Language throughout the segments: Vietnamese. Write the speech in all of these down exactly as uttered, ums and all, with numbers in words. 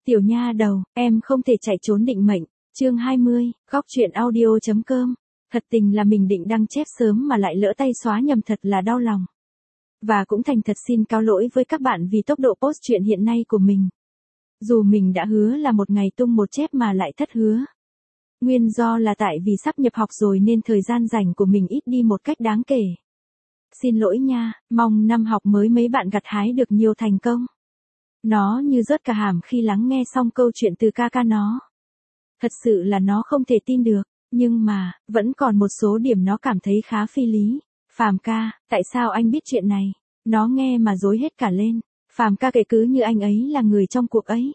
Tiểu nha đầu, em không thể chạy trốn định mệnh. Chương hai mươi, góc truyện audio.com. Thật tình là mình định đăng chép sớm mà lại lỡ tay xóa nhầm, thật là đau lòng. Và cũng thành thật xin cáo lỗi với các bạn vì tốc độ post truyện hiện nay của mình. Dù mình đã hứa là một ngày tung một chép mà lại thất hứa. Nguyên do là tại vì sắp nhập học rồi nên thời gian rảnh của mình ít đi một cách đáng kể. Xin lỗi nha, mong năm học mới mấy bạn gặt hái được nhiều thành công. Nó như rớt cả hàm khi lắng nghe xong câu chuyện từ ca ca nó. Thật sự là nó không thể tin được, nhưng mà, vẫn còn một số điểm nó cảm thấy khá phi lý. Phàm ca, tại sao anh biết chuyện này? Nó nghe mà rối hết cả lên. Phàm ca kể cứ như anh ấy là người trong cuộc ấy.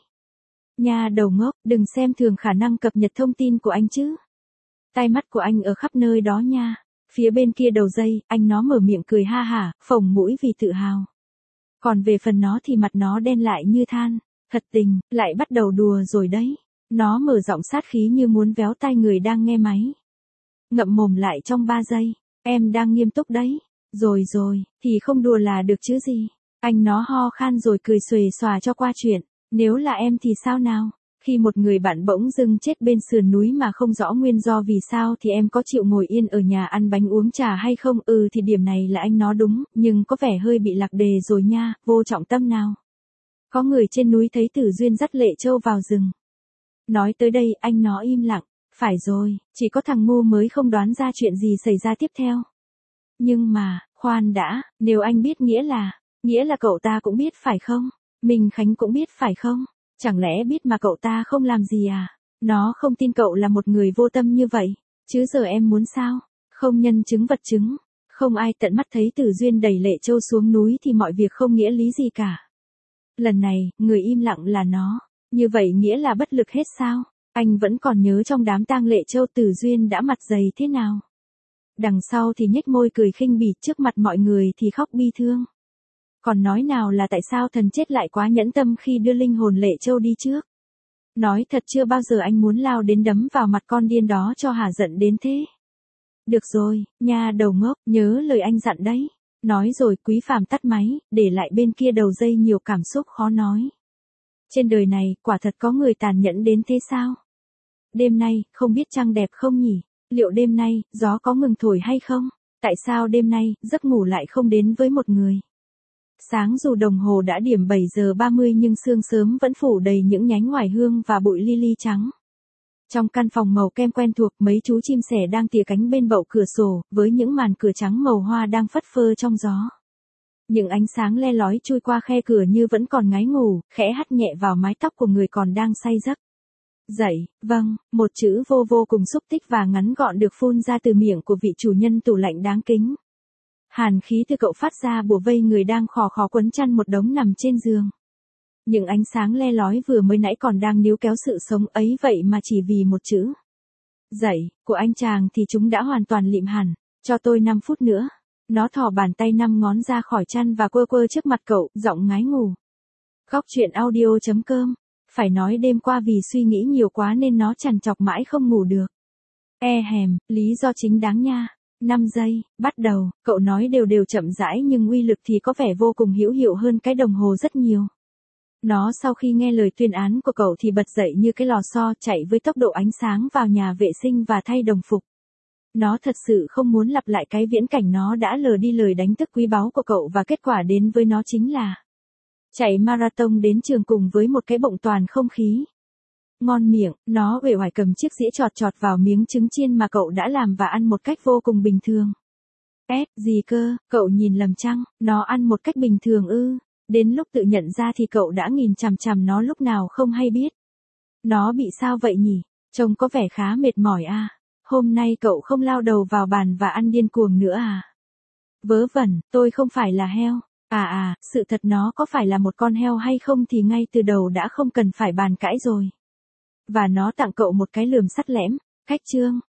Nha đầu ngốc, đừng xem thường khả năng cập nhật thông tin của anh chứ. Tai mắt của anh ở khắp nơi đó nha. Phía bên kia đầu dây, anh nó mở miệng cười ha hả, phồng mũi vì tự hào. Còn về phần nó thì mặt nó đen lại như than. Thật tình, lại bắt đầu đùa rồi đấy. Nó mở giọng sát khí như muốn véo tai người đang nghe máy. Ngậm mồm lại trong ba giây. Em đang nghiêm túc đấy. Rồi rồi, thì không đùa là được chứ gì. Anh nó ho khan rồi cười xuề xòa cho qua chuyện. Nếu là em thì sao nào? Khi một người bạn bỗng dưng chết bên sườn núi mà không rõ nguyên do vì sao thì em có chịu ngồi yên ở nhà ăn bánh uống trà hay không? Ừ thì điểm này là anh nó đúng, nhưng có vẻ hơi bị lạc đề rồi nha, vô trọng tâm nào. Có người trên núi thấy Tử Duyên dắt Lệ Châu vào rừng. Nói tới đây anh nó im lặng. Phải rồi, chỉ có thằng ngu mới không đoán ra chuyện gì xảy ra tiếp theo. Nhưng mà, khoan đã, nếu anh biết nghĩa là, nghĩa là cậu ta cũng biết phải không? Minh Khánh cũng biết phải không? Chẳng lẽ biết mà cậu ta không làm gì à? Nó không tin cậu là một người vô tâm như vậy. Chứ giờ em muốn sao? Không nhân chứng vật chứng. Không ai tận mắt thấy Tử Duyên đẩy Lệ Châu xuống núi thì mọi việc không nghĩa lý gì cả. Lần này, người im lặng là nó. Như vậy nghĩa là bất lực hết sao? Anh vẫn còn nhớ trong đám tang Lệ Châu Tử Duyên đã mặt dày thế nào? Đằng sau thì nhếch môi cười khinh bỉ, trước mặt mọi người thì khóc bi thương. Còn nói nào là tại sao thần chết lại quá nhẫn tâm khi đưa linh hồn Lệ Châu đi trước. Nói thật chưa bao giờ anh muốn lao đến đấm vào mặt con điên đó cho hả giận đến thế. Được rồi, nha đầu ngốc, nhớ lời anh dặn đấy. Nói rồi Quý Phàm tắt máy, để lại bên kia đầu dây nhiều cảm xúc khó nói. Trên đời này, quả thật có người tàn nhẫn đến thế sao? Đêm nay, không biết trăng đẹp không nhỉ? Liệu đêm nay, gió có ngừng thổi hay không? Tại sao đêm nay, giấc ngủ lại không đến với một người? Sáng dù đồng hồ đã điểm bảy giờ ba mươi nhưng sương sớm vẫn phủ đầy những nhánh oải hương và bụi li trắng. Trong căn phòng màu kem quen thuộc, mấy chú chim sẻ đang tỉa cánh bên bậu cửa sổ, với những màn cửa trắng màu hoa đang phất phơ trong gió. Những ánh sáng le lói chui qua khe cửa như vẫn còn ngái ngủ, khẽ hắt nhẹ vào mái tóc của người còn đang say giấc. Dậy, vâng, một chữ vô vô cùng xúc tích và ngắn gọn được phun ra từ miệng của vị chủ nhân tủ lạnh đáng kính. Hàn khí từ cậu phát ra bủa vây người đang khò khò quấn chăn một đống nằm trên giường. Những ánh sáng le lói vừa mới nãy còn đang níu kéo sự sống ấy vậy mà chỉ vì một chữ dậy của anh chàng thì chúng đã hoàn toàn lịm hẳn. Cho tôi năm phút nữa. Nó thò bàn tay năm ngón ra khỏi chăn và quơ quơ trước mặt cậu, giọng ngái ngủ. Góc truyện audio.com. Phải nói đêm qua vì suy nghĩ nhiều quá nên nó trằn trọc mãi không ngủ được. E hèm, lý do chính đáng nha. năm giây, bắt đầu, cậu nói đều đều chậm rãi nhưng uy lực thì có vẻ vô cùng hữu hiệu hơn cái đồng hồ rất nhiều. Nó sau khi nghe lời tuyên án của cậu thì bật dậy như cái lò xo, chạy với tốc độ ánh sáng vào nhà vệ sinh và thay đồng phục. Nó thật sự không muốn lặp lại cái viễn cảnh nó đã lờ đi lời đánh thức quý báu của cậu và kết quả đến với nó chính là chạy marathon đến trường cùng với một cái bụng toàn không khí. Ngon miệng, nó uể oải cầm chiếc dĩa chọt chọt vào miếng trứng chiên mà cậu đã làm và ăn một cách vô cùng bình thường. Ép, gì cơ, cậu nhìn lầm chăng, nó ăn một cách bình thường ư, đến lúc tự nhận ra thì cậu đã nhìn chằm chằm nó lúc nào không hay biết. Nó bị sao vậy nhỉ, trông có vẻ khá mệt mỏi à, hôm nay cậu không lao đầu vào bàn và ăn điên cuồng nữa à. Vớ vẩn, tôi không phải là heo. À à, sự thật nó có phải là một con heo hay không thì ngay từ đầu đã không cần phải bàn cãi rồi. Và nó tặng cậu một cái lườm sắt lẽm. Khách trương,